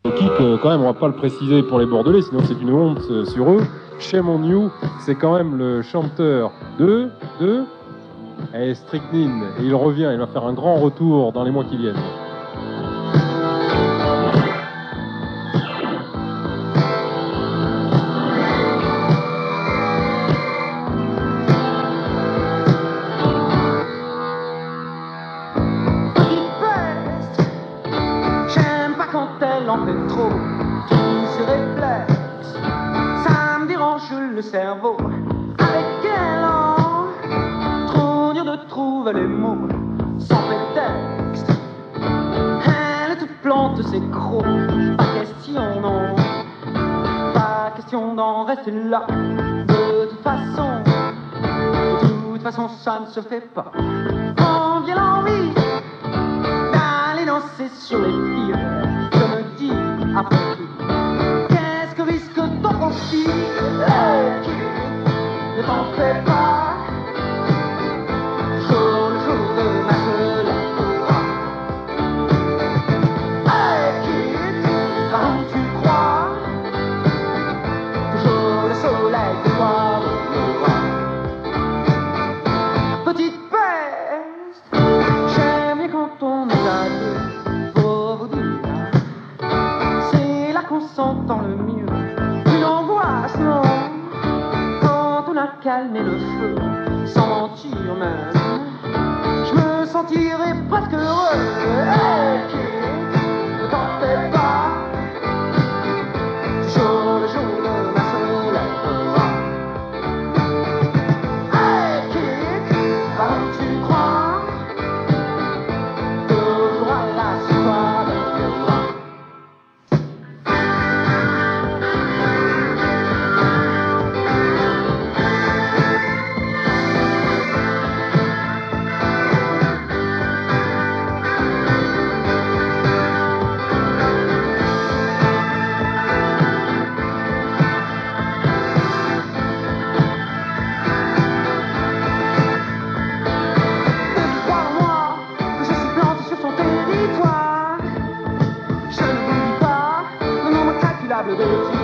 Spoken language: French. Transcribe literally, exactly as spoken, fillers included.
Qui que, quand même, on va pas le préciser pour les Bordelais, sinon c'est une honte euh, sur eux. Shame on You, c'est quand même le chanteur de... de... Et Strychnine, et il revient, il va faire un grand retour dans les mois qui viennent. J'aime pas quand elle en fait trop, tous ses réflexes, ça me dérange le cerveau. Avec elle, hein, trop dur de trouver les mots, sans prétexte. Elle est toute plante, c'est gros, pas question non, pas question d'en rester là. De toute façon, de toute façon ça ne se fait pas. Quand vient l'envie d'aller danser sur les filles, je me dis après tout, qu'est-ce que risque ton profit? Hey, kid, ne t'en fais pas, jour le jour de ma se lèvera. Hey kid, par où tu crois, toujours le soleil de toi brillera. Petite peste, j'aime bien quand on est à deux, pour vous dire, c'est là qu'on s'entend le mieux. Une angoisse, non, quand on a calmé le feu, sans mentir même, je me sentirais presque heureux. Hey, kid, ne t'en fais pas, toujours le jour de ma se lèvera. Hey, kid, par où tu crois, toujours à la soirée brillera. Crois-moi que je suis planté sur ton territoire. Je ne vous dis pas le nombre incalculable de